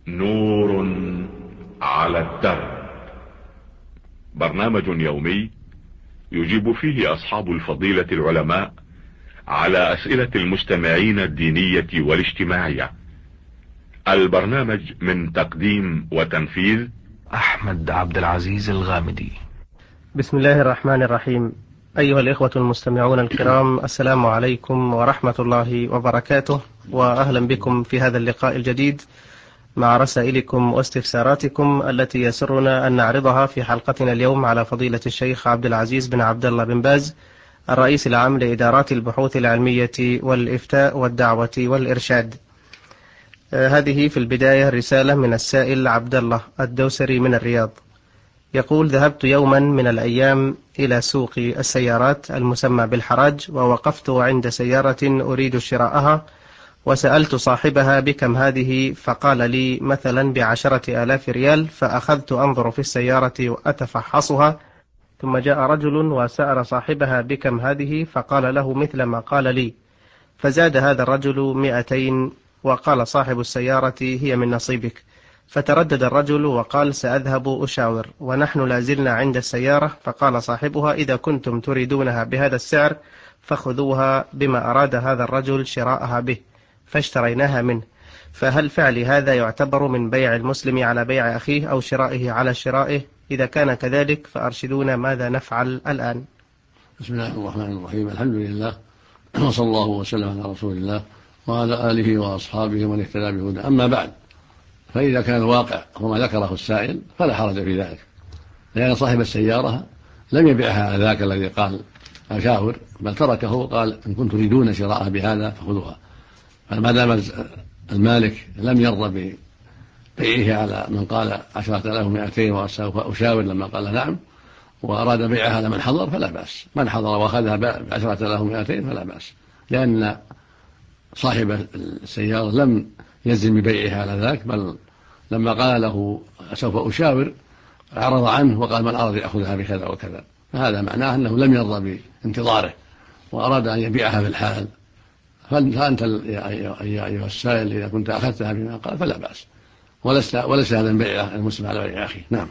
نور على الدرب. برنامج يومي يجيب فيه أصحاب الفضيلة العلماء على أسئلة المستمعين الدينية والاجتماعية. البرنامج من تقديم وتنفيذ أحمد عبد العزيز الغامدي. بسم الله الرحمن الرحيم. أيها الإخوة المستمعون الكرام، السلام عليكم ورحمة الله وبركاته، وأهلا بكم في هذا اللقاء الجديد مع رسائلكم واستفساراتكم التي يسرنا أن نعرضها في حلقتنا اليوم على فضيلة الشيخ عبد العزيز بن عبد الله بن باز، الرئيس العام لإدارات البحوث العلمية والإفتاء والدعوة والإرشاد. هذه في البداية رسالة من السائل عبد الله الدوسري من الرياض، يقول: ذهبت يوما من الأيام إلى سوق السيارات المسمى بالحراج، ووقفت عند سيارة أريد شراءها، وسألت صاحبها بكم هذه، فقال لي مثلا ب10,000 ريال. فأخذت أنظر في السيارة وأتفحصها، ثم جاء رجل وسأل صاحبها بكم هذه، فقال له مثل ما قال لي، فزاد هذا الرجل 200، وقال صاحب السيارة هي من نصيبك. فتردد الرجل وقال سأذهب أشاور، ونحن لازلنا عند السيارة، فقال صاحبها إذا كنتم تريدونها بهذا السعر فخذوها بما أراد هذا الرجل شراءها به، فاشتريناها منه. فهل فعل هذا يعتبر من بيع المسلم على بيع أخيه أو شرائه على شرائه؟ إذا كان كذلك فأرشدونا ماذا نفعل الآن. بسم الله الرحمن الرحيم. الحمد لله، وصلى الله وسلم على رسول الله وعلى آله وأصحابه ومن اهتدى بهداه. أما بعد، فإذا كان الواقع هو ما ذكره السائل فلا حرج في ذلك، لأن صاحب السيارة لم يبيعها على ذاك الذي قال أشاور، بل تركه وقال إن كنتم تريدون شراءها بهذا فخذوها. فما دام المالك لم يرضى ببيعه على من قال 10,200 وسوف أشاور لما قال نعم، وأراد بيعها على من حضر فلا بأس. من حضر وأخذها ب10,200 فلا بأس، لأن صاحب السيارة لم يزم ببيعها على ذاك، بل لما قال له سوف أشاور أعرض عنه وقال من أراد يأخذها بكذا وكذا، فهذا معناه أنه لم يرضى بانتظاره وأراد أن يبيعها في الحال. فأنت يا أيها السائل إذا كنت أخذتها بما قال فلا بأس، وليس هذا البيع المسلم على بيع أخيه. نعم،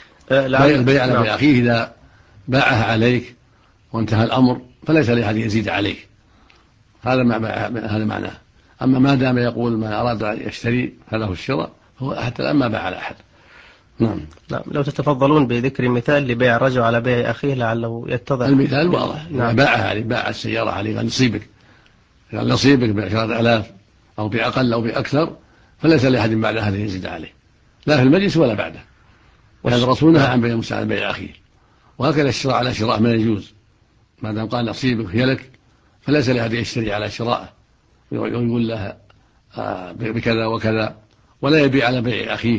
البيع على بيع أخيه إذا باعها عليك وانتهى الأمر فليس لأحد يزيد عليك، هذا معناه. أما ما دام يقول من أراد أن يشتري فله الشراء، هو حتى الآن ما باع على أحد. نعم. لو تتفضلون بذكر مثال لبيع الرجل على بيع أخيه لعله يتضح. المثال واضح. نعم. باعها عليه، باع السيارة عليه قال نصيبك، قال نصيبك ب10,000 أو بأقل أو بأكثر، فليس لأحد بعد هذا يزيد عليه، لا في المجلس ولا بعده. وهذا الرسول نهى عن بيع المسلم على بيع أخيه، وهكذا الشراء على شراء ما يجوز. ما دام قال نصيبك هي لك فليس لأحد يشتري على شراءه ويقول لها بكذا وكذا، ولا يبيع على بيع أخيه،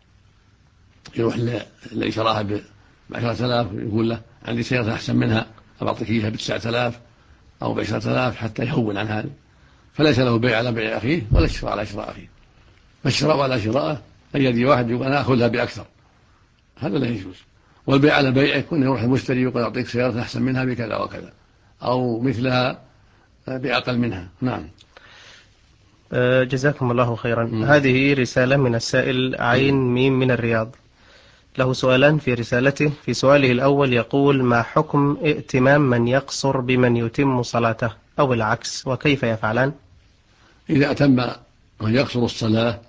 يروح اللي شراها ب10,000 يقول له عندي سيارة أحسن منها أعطيك إياها ب9,000 أو ب10,000 حتى يهون عن هذا، فليس له بيع على بيع أخيه ولا الشراء على شراء أخيه. فالشراء على شراءه أن يجي واحد يقول أنا أخذها بأكثر، هذا لا يجوز. والبيع على بيع يكون يروح المشتري يقول أعطيك سيارة أحسن منها بكذا وكذا أو مثلها بأقل منها. نعم. جزاكم الله خيرا. هذه رسالة من السائل عين ميم من الرياض، له سؤالان في رسالته. في سؤاله الأول يقول: ما حكم ائتمام من يقصر بمن يتم صلاته أو العكس، وكيف يفعلان؟ إذا أتم من يقصر الصلاة،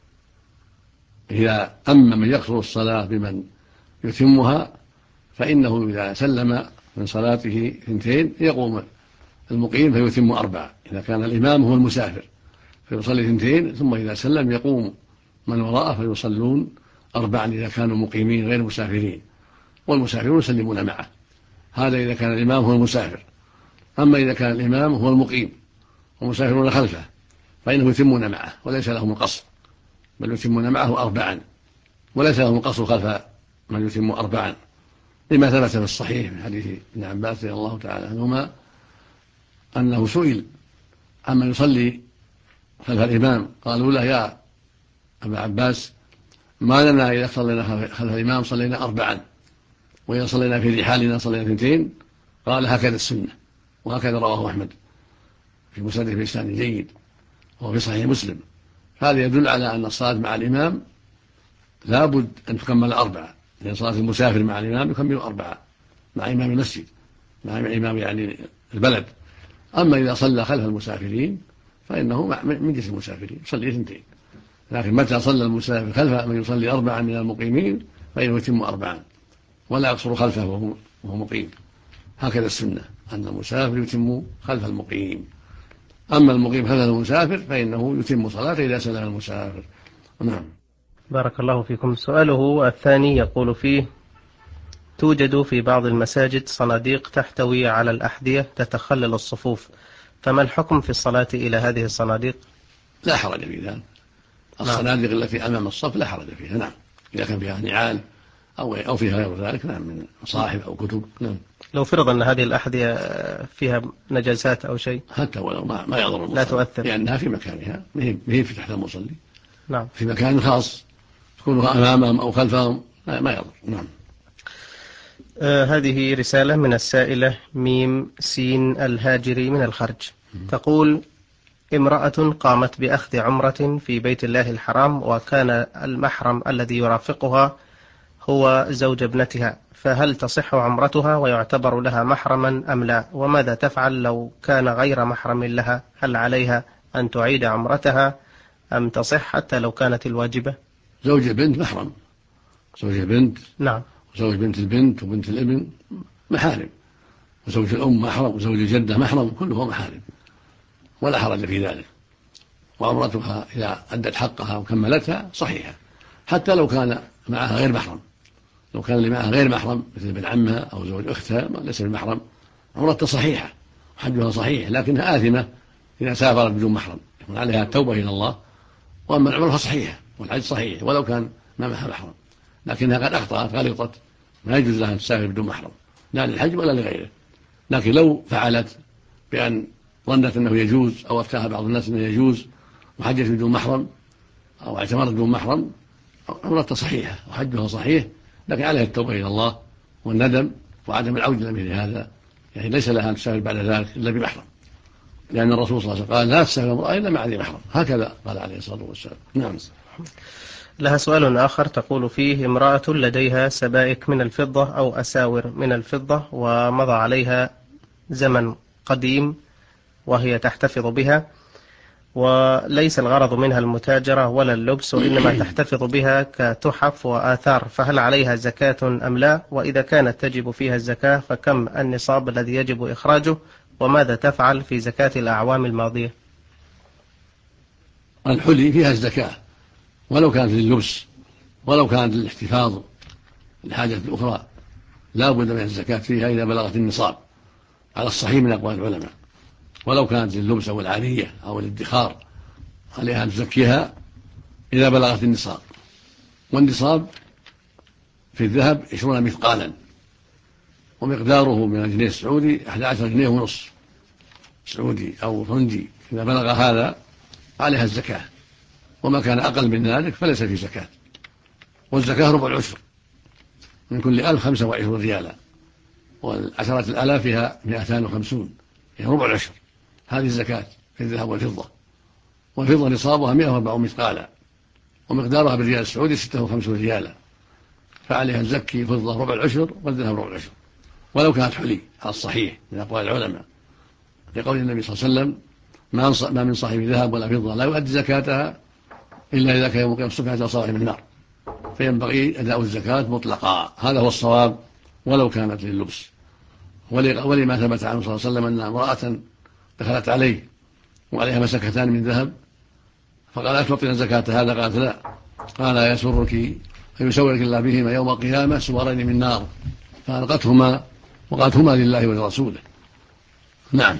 إذا أما من يقصر الصلاة بمن يتمها، فإنه إذا سلم من صلاته 2 يقوم المقيم فيتم 4. إذا كان الإمام هو المسافر فيصلي 2، ثم إذا سلم يقوم من وراءه فيصلون 4 إذا كانوا مقيمين غير مسافرين، والمسافرون يسلمون معه. هذا إذا كان الإمام هو المسافر. أما إذا كان الإمام هو المقيم والمسافرون خلفه فإنه يتمون معه وليس لهم القصر، بل يتمون معه 4، وليس لهم القصر خلف من يتم 4، لما ثبت في الصحيح من حديث ابن عباس رضي الله تعالى عنهما أنه سئل عمن يصلي خلف الإمام، قالوا له يا أبا عباس ما لنا إذا صلينا خلف الإمام صلينا 4، وإذا صلينا في رحالنا صلينا 2؟ قال هكذا السنة. وهكذا رواه أحمد في مسنده بإسناد جيد، وهو في صحيح مسلم هذا يدل على أن الصلاة مع الإمام لابد أن تكمل 4، لأن صلاة المسافر مع الإمام يكمل 4 مع إمام المسجد، مع إمام يعني البلد. أما إذا صلى خلف المسافرين فإنه من جنس المسافرين يصلي 2، لكن متى صلى المسافر خلف من يصلي 4 من المقيمين فإنه يتم 4 ولا يقصر خلفه وهو مقيم. هكذا السنة أن المسافر يتم خلف المقيم، أما المقيم خلف المسافر فإنه يتم صلاته إذا سلم المسافر. نعم. بارك الله فيكم. سؤاله الثاني يقول فيه: توجد في بعض المساجد صناديق تحتوي على الأحذية تتخلل الصفوف، فما الحكم في الصلاة إلى هذه الصناديق؟ لا حرج في ذلك. الصناديق التي أمام الصف لا حرج فيها، نعم، إذا كان فيها نعال أو فيها غير ذلك، نعم، من مصاحف أو كتب. نعم. لو فرض أن هذه الأحذية فيها نجاسات أو شيء حتى ولو ما يضر المصلي، لا تؤثر، لأنها في مكانها، ما هي في تحت المصلي. نعم، في مكان خاص تكون أمامهم أو خلفهم ما يضر. نعم. هذه رسالة من السائلة ميم سين الهاجري من الخرج، تقول: امرأة قامت بأخذ عمرة في بيت الله الحرام، وكان المحرم الذي يرافقها هو زوج ابنتها، فهل تصح عمرتها ويعتبر لها محرما أم لا؟ وماذا تفعل لو كان غير محرم لها؟ هل عليها أن تعيد عمرتها أم تصح حتى لو كانت الواجبة؟ زوج البنت محرم، زوج البنت، نعم، وزوج بنت البنت وبنت الابن محارم، وزوج الأم محرم، وزوج الجدة محرم، كله محارم ولا حرج في ذلك. وعمرتها إذا أدت حقها وكملتها صحيحة، حتى لو كان معها غير محرم. لو كان اللي معها غير محرم مثل ابن عمها أو زوج أختها ليس بالمحرم، عمرتها صحيحة وحجها صحيح، لكنها آثمة إذا سافرت بدون محرم، يكون عليها التوبة إلى الله. وأما العمرة صحيحة والحج صحيح ولو كان ما معها محرم، لكنها قد أخطأت غلطت، ما يجوز لها أن تسافر بدون محرم لا للحج ولا لغيره. لكن لو فعلت بأن ظنت أنه يجوز أو أفتاها بعض الناس أنه يجوز وحجت بدون محرم أو اعتمرت بدون محرم، عمرتها صحيحة وحجها صحيح، لكن عليها التوبة إلى الله والندم وعدم العودة مثل هذا، يعني ليس لها أن تسافر بعد ذلك إلا بمحرم، لأن الرسول صلى الله عليه وسلم قال: لا تسافر امرأة إلا مع ذي محرم، هكذا قال عليه الصلاة والسلام. نعم. لها سؤال آخر تقول فيه: امرأة لديها سبائك من الفضة أو أساور من الفضة ومضى عليها زمن قديم وهي تحتفظ بها، وليس الغرض منها المتاجرة ولا اللبس، وإنما تحتفظ بها كتحف وآثار، فهل عليها زكاة أم لا؟ وإذا كانت تجب فيها الزكاة فكم النصاب الذي يجب إخراجه؟ وماذا تفعل في زكاة الأعوام الماضية؟ الحلي فيها الزكاة ولو كانت لللبس ولو كانت للاحتفاظ للحاجة الأخرى، لا بد من الزكاة فيها إذا بلغت النصاب على الصحيح من أقوال العلماء. ولو كانت لللبس أو العارية أو الادخار عليها أن تزكيها إذا بلغت النصاب. والنصاب في الذهب 20 مثقالا، ومقداره من الجنيه السعودي 11 جنيه ونصف سعودي أو هندي. إذا بلغ هذا عليها الزكاة، وما كان أقل من ذلك فليس في زكاة. والزكاة ربع العشر، من كل 1000 25 ريالا، والعشرة الآلاف فيها 250، يعني ربع العشر. هذه الزكاة في الذهب والفضة. والفضة نصابها 104 مثقالا، ومقدارها بالريال السعودي 56 ريالا، فعليها الزكي فضة ربع العشر والذهب ربع العشر، ولو كانت حلي على الصحيح من أقوال العلماء، لقول النبي صلى الله عليه وسلم: ما من صاحب ذهب ولا فضة لا يؤدي زكاتها إلا إذا كان يوم القيامة الصبح على صاحب النار، فينبغي أداء الزكاة مطلقا. هذا هو الصواب ولو كانت لللبس. ولما ثبت عنه صلى الله عليه وسلم أن امرأة دخلت عليه وعليها مسكتان من ذهب، فقال: أتعطين زكاة هذا؟ قالت: لا. قال: يسرك فيسورك الله بهما يوم القيامة سوارين من نار، فألقتهما وقالت: هما لله ولرسوله. نعم.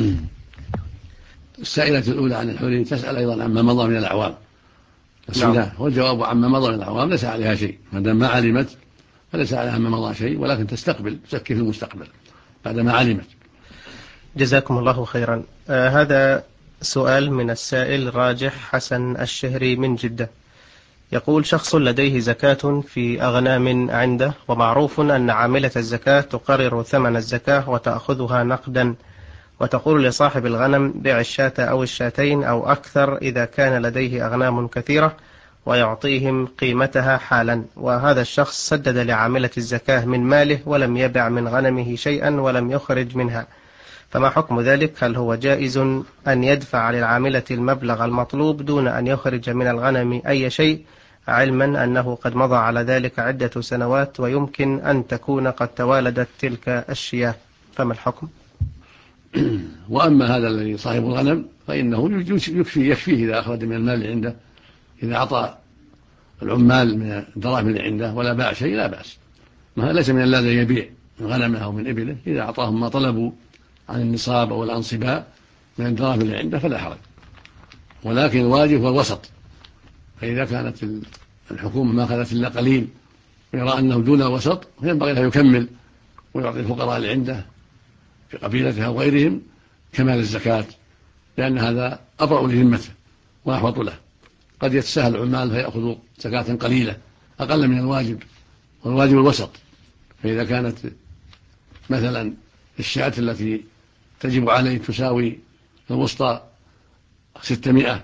السائلة الأولى عن الحلي تسأل أيضا عما مضى من الأعوام. نعم. والجواب عما مضى من الأعوام ليس عليها شيء، ما دام ما علمت فليس عليها ما مضى شيء، ولكن تستقبل تزكي في المستقبل بعدما علمت. جزاكم الله خيرا. هذا سؤال من السائل راجح حسن الشهري من جدة، يقول: شخص لديه زكاة في أغنام عنده، ومعروف أن عاملة الزكاة تقرر ثمن الزكاة وتأخذها نقدا، وتقول لصاحب الغنم بيع الشاة أو الشاتين أو أكثر إذا كان لديه أغنام كثيرة، ويعطيهم قيمتها حالا، وهذا الشخص سدد لعاملة الزكاة من ماله ولم يبع من غنمه شيئا ولم يخرج منها، فما حكم ذلك؟ هل هو جائز أن يدفع للعاملة المبلغ المطلوب دون أن يخرج من الغنم أي شيء، علما أنه قد مضى على ذلك عدة سنوات ويمكن أن تكون قد توالدت تلك الشياه، فما الحكم؟ وأما هذا الذي صاحب الغنم فإنه يكفيه إذا أخرج من المال اللي عنده، إذا أعطى العمال من الدراهم اللي عنده ولا باع شيء لا بأس. ما ليس من اللازم يبيع من غنمه أو من إبله، إذا أعطاهم ما طلبوا عن النصاب أو الأنصباء من الدراهم اللي عنده فلا حرج، ولكن الواجب هو الوسط. فإذا كانت الحكومة ما أخذت إلا قليل ويرى أنه دون الوسط فينبغي له يكمل ويعطي الفقراء اللي عنده في قبيلته أو غيرهم كمال الزكاة، لأن هذا أبرأ لذمته وأحوط له. قد يتساهل العمال فيأخذوا زكاة قليلة أقل من الواجب، والواجب الوسط. فإذا كانت مثلا الشاة التي تجب عليه تساوي الوسطى 600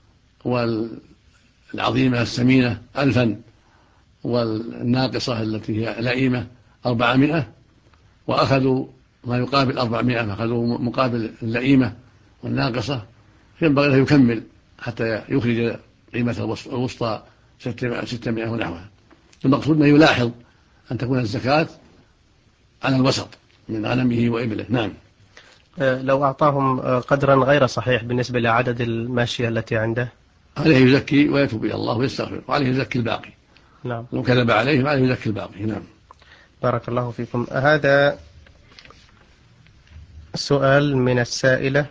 والعظيمة السمينة 1000 والناقصة التي هي لئيمة 400، وأخذوا ما يقابل 400 أخذوا مقابل اللئيمة والناقصة، ينبغي له يكمل حتى يخرج قيمة الوسطى 600 ونحوها. المقصود أنه يلاحظ أن تكون الزكاة على الوسط من غنمه وإبله. نعم. لو أعطاهم قدرا غير صحيح بالنسبة لعدد الماشية التي عنده، عليه يزكي ويتوب إلى الله ويستغفر، وعليه يزكي الباقي. نعم. لو كذب عليه فعليه يزكي الباقي. نعم. بارك الله فيكم. هذا سؤال من السائلة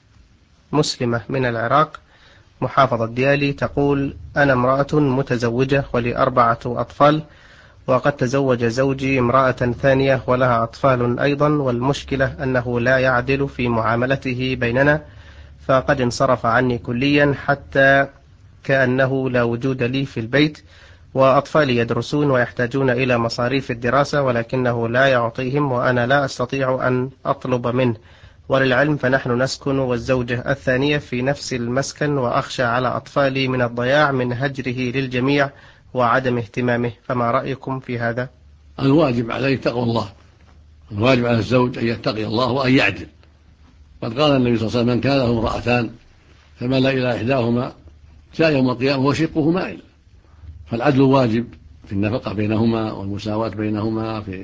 مسلمة من العراق محافظة ديالي، تقول: أنا امرأة متزوجة ولي 4 أطفال، وقد تزوج زوجي امرأة ثانية ولها أطفال أيضا، والمشكلة أنه لا يعدل في معاملته بيننا، فقد انصرف عني كليا حتى كأنه لا وجود لي في البيت، وأطفالي يدرسون ويحتاجون إلى مصاريف الدراسة ولكنه لا يعطيهم وأنا لا أستطيع أن أطلب منه، وللعلم فنحن نسكن والزوجة الثانية في نفس المسكن، وأخشى على أطفالي من الضياع من هجره للجميع وعدم اهتمامه، فما رأيكم في هذا؟ الواجب عليه تقوى الله، الواجب على الزوج أن يتقي الله وأن يعدل. قد قال النبي صلى الله عليه وسلم: من كان له امرأتان فمال إلى إحداهما جاء يوم القيامة وشقه مائل. فالعدل واجب في النفقة بينهما والمساواة بينهما في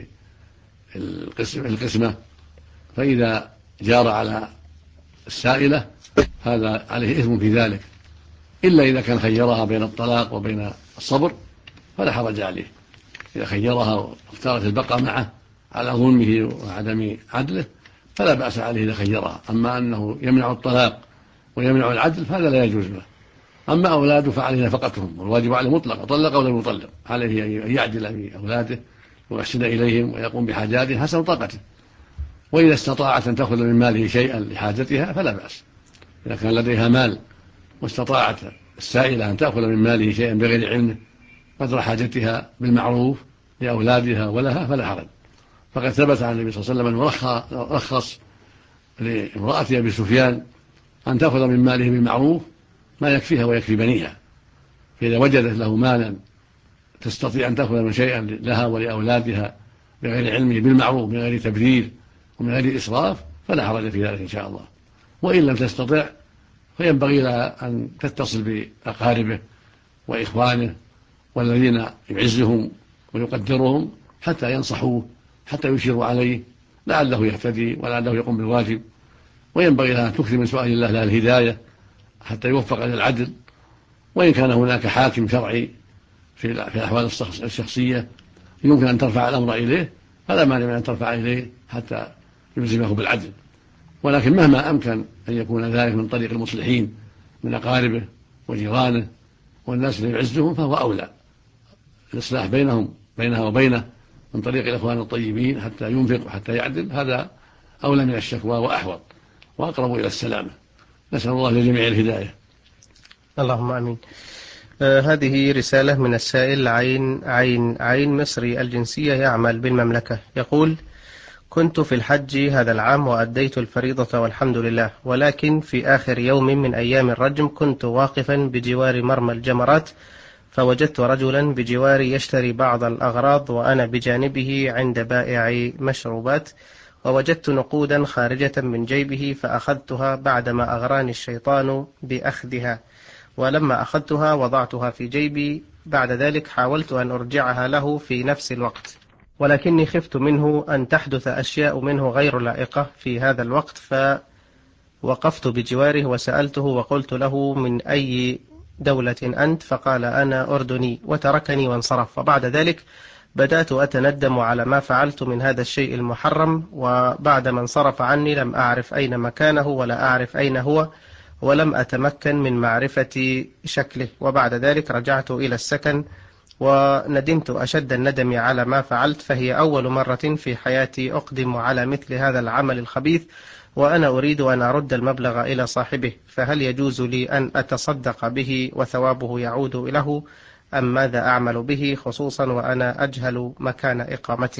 القسمة. فإذا جار على السائلة هذا عليه إثم في ذلك، إلا إذا كان خيرها بين الطلاق وبين الصبر فلا حرج عليه. إذا خيرها واختارت البقاء معه على ظلمه وعدم عدله فلا بأس عليه إذا خيرها. أما أنه يمنع الطلاق ويمنع العدل فهذا لا يجوز له. أما أولاده فعليه نفقتهم، والواجب عليه مطلق، طلق أو لم يطلق، عليه أن يعدل في أولاده ويحسن إليهم ويقوم بحاجاتهم حسب طاقته. وإذا استطاعت أن تأخذ من ماله شيئا لحاجتها فلا بأس. إذا كان لديها مال واستطاعت السائلة أن تأخذ من ماله شيئا بغير علمه قدر حاجتها بالمعروف لأولادها ولها فلا حرج. فقد ثبت عن النبي صلى الله عليه وسلم أنه رخص لامرأة أبي سفيان أن تأخذ من ماله بالمعروف ما يكفيها ويكفي بنيها، فإذا وجدت له مالا تستطيع أن تأخذ من شيئا لها ولأولادها بغير علمه بالمعروف من غير تبذير ومن غير إسراف فلا حرج في ذلك إن شاء الله. وإن لم تستطع فينبغي لها أن تتصل بأقاربه وإخوانه والذين يعزهم ويقدرهم حتى ينصحوه، حتى يشيروا عليه لعله يهتدي ولعله يقوم بالواجب. وينبغي لها أن تكثر من سؤال الله لها الهداية حتى يوفق إلى العدل. وإن كان هناك حاكم شرعي في الأحوال الشخصية يمكن أن ترفع الأمر إليه فلا مانع من أن ترفع إليه حتى يلزمه بالعدل. ولكن مهما أمكن أن يكون ذلك من طريق المصلحين من أقاربه وجيرانه والناس اللي يعزهم فهو أولى. الإصلاح بينها وبينه من طريق الإخوان الطيبين حتى ينفق وحتى يعدل، هذا أولى من الشكوى وأحوط وأقرب إلى السلامة. نسأل الله لجميع الهداية. اللهم آمين. هذه رسالة من السائل عين مصري الجنسية يعمل بالمملكة، يقول: كنت في الحج هذا العام وأديت الفريضة والحمد لله، ولكن في آخر يوم من أيام الرجم كنت واقفا بجوار مرمى الجمرات، فوجدت رجلا بجواري يشتري بعض الأغراض وأنا بجانبه عند بائع مشروبات، ووجدت نقودا خارجة من جيبه فأخذتها بعدما أغراني الشيطان بأخذها، ولما أخذتها وضعتها في جيبي. بعد ذلك حاولت أن أرجعها له في نفس الوقت، ولكني خفت منه أن تحدث أشياء منه غير لائقة في هذا الوقت، فوقفت بجواره وسألته وقلت له: من أي دولة أنت؟ فقال: أنا أردني، وتركني وانصرف. وبعد ذلك بدأت أتندم على ما فعلت من هذا الشيء المحرم، وبعد ما انصرف عني لم أعرف أين مكانه ولا أعرف أين هو، ولم أتمكن من معرفة شكله. وبعد ذلك رجعت إلى السكن وندمت أشد الندم على ما فعلت، فهي أول مرة في حياتي أقدم على مثل هذا العمل الخبيث، وأنا أريد أن أرد المبلغ إلى صاحبه، فهل يجوز لي أن أتصدق به وثوابه يعود له، أم ماذا أعمل به، خصوصا وأنا أجهل مكان إقامته؟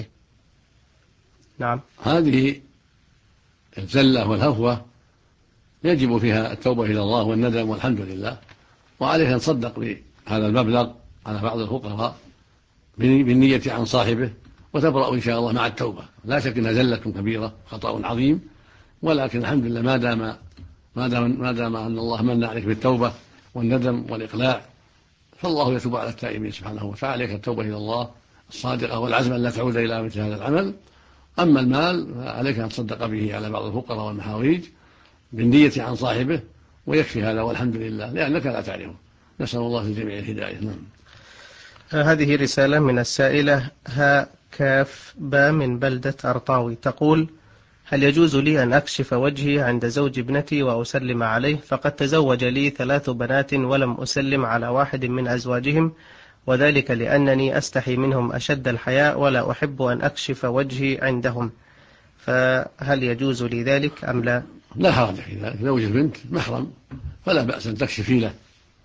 نعم. هذه الزلة والهفوة يجب فيها التوبة إلى الله والندم والحمد لله، وعليه أن تصدق بهذا المبلغ على بعض الفقراء بالنية عن صاحبه، وتبرأ إن شاء الله مع التوبة. لا شك أنها زلة كبيرة، خطأ عظيم، ولكن الحمد لله ما دام أن الله من عليك بالتوبة والندم والإقلاع، فالله يتوب على التائبين سبحانه وتعالى. عليك التوبة إلى الله الصادقة والعزم أن لا تعود إلى مثل هذا العمل. أما المال فعليك أن تصدق به على بعض الفقراء والمحاويج بالنية عن صاحبه، ويكفي هذا والحمد لله، لأنك لا تعرفه. نسأل الله للجميع الهداية. نعم. هذه رسالة من السائلة ها كاف با من بلدة أرطاوي، تقول: هل يجوز لي أن أكشف وجهي عند زوج ابنتي وأسلم عليه؟ فقد تزوج لي 3 بنات ولم أسلم على واحد من أزواجهم، وذلك لأنني أستحي منهم أشد الحياء ولا أحب أن أكشف وجهي عندهم، فهل يجوز لي ذلك أم لا؟ لا حرج في ذلك، زوج البنت محرم، فلا بأس أن تكشفي له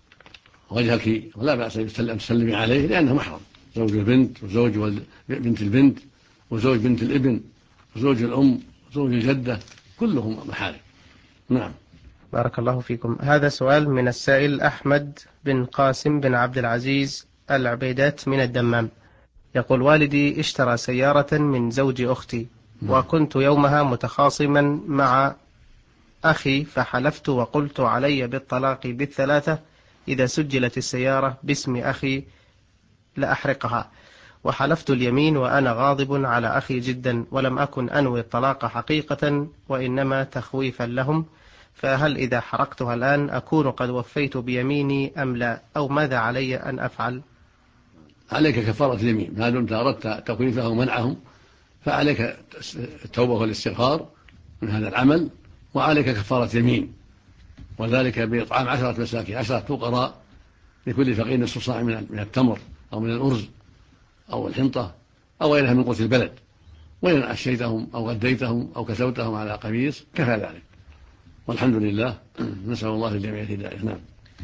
وجهك، ولا بأس أن تسلمي عليه، لأنه محرم. زوج البنت وزوج بنت البنت وزوج بنت الابن وزوج الأم وزوج الجدة كلهم محارم. نعم. بارك الله فيكم. هذا سؤال من السائل أحمد بن قاسم بن عبد العزيز العبيدات من الدمام، يقول: والدي اشترى سيارة من زوج أختي، وكنت يومها متخاصما مع أخي، فحلفت وقلت علي بالطلاق بالثلاثة إذا سجلت السيارة باسم أخي لأحرقها، وحلفت اليمين وأنا غاضب على أخي جدا، ولم أكن أنوي الطلاق حقيقة وإنما تخويفا لهم، فهل إذا حرقتها الآن أكون قد وفيت بيميني أم لا، أو ماذا علي أن أفعل؟ عليك كفارة اليمين، ما دمت أردت تخويفه ومنعهم، فعليك التوبة والاستغفار من هذا العمل، وعليك كفارة يمين، وذلك بإطعام 10 مساكين، 10 فقراء، لكل فقير نصف صاع من التمر أو من الأرز أو الحنطة أو غيرها من قوت البلد، وإن عشيتهم أو غديتهم أو كسوتهم على قميص كفى ذلك، والحمد لله. نسأل الله للجميع الهداية. نعم.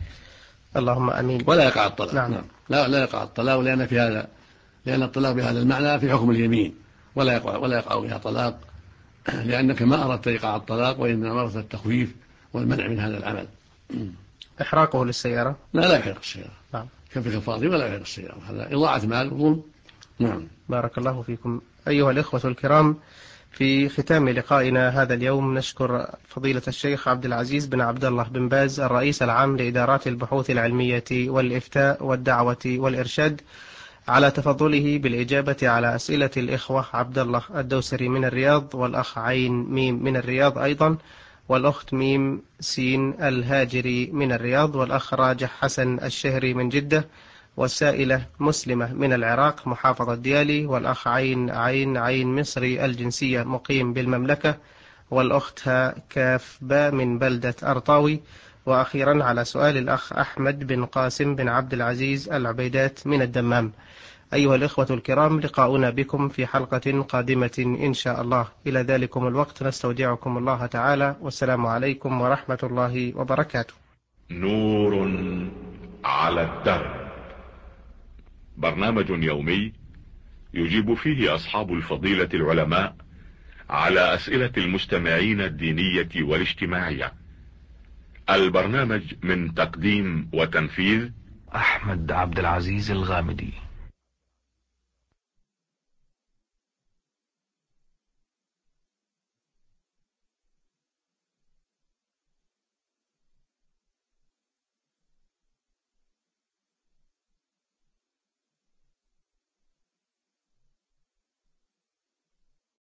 اللهم أمين. ولا يقع الطلاق. نعم. لا يقع الطلاق، لأن الطلاق بهذا المعنى في حكم اليمين، ولا يقع بها طلاق، لأنك ما أردت إيقاع الطلاق، وإنما أردت التخويف والمنع من هذا العمل. إحراقه للسيارة؟ لا يحرق السيارة. نعم. كفك الفاضي ولا يحرق السيارة، هذا إضاعة مال وظلم. نعم. بارك الله فيكم. أيها الإخوة الكرام، في ختام لقائنا هذا اليوم نشكر فضيلة الشيخ عبد العزيز بن عبد الله بن باز الرئيس العام لإدارات البحوث العلمية والإفتاء والدعوة والإرشاد على تفضله بالإجابة على أسئلة الإخوة عبد الله الدوسري من الرياض، والأخ عين ميم من الرياض أيضا، والأخت ميم سين الهاجري من الرياض، والأخ راجح حسن الشهري من جدة، والسائلة مسلمة من العراق محافظة ديالي، والأخ عين مصري الجنسية مقيم بالمملكة، والأخت كاف با من بلدة أرطاوي، وأخيرا على سؤال الأخ أحمد بن قاسم بن عبد العزيز العبيدات من الدمام. أيها الإخوة الكرام، لقاؤنا بكم في حلقة قادمة إن شاء الله. إلى ذلكم الوقت نستودعكم الله تعالى، والسلام عليكم ورحمة الله وبركاته. نور على الدرب، برنامج يومي يجيب فيه أصحاب الفضيلة العلماء على أسئلة المستمعين الدينية والاجتماعية. البرنامج من تقديم وتنفيذ أحمد عبد العزيز الغامدي.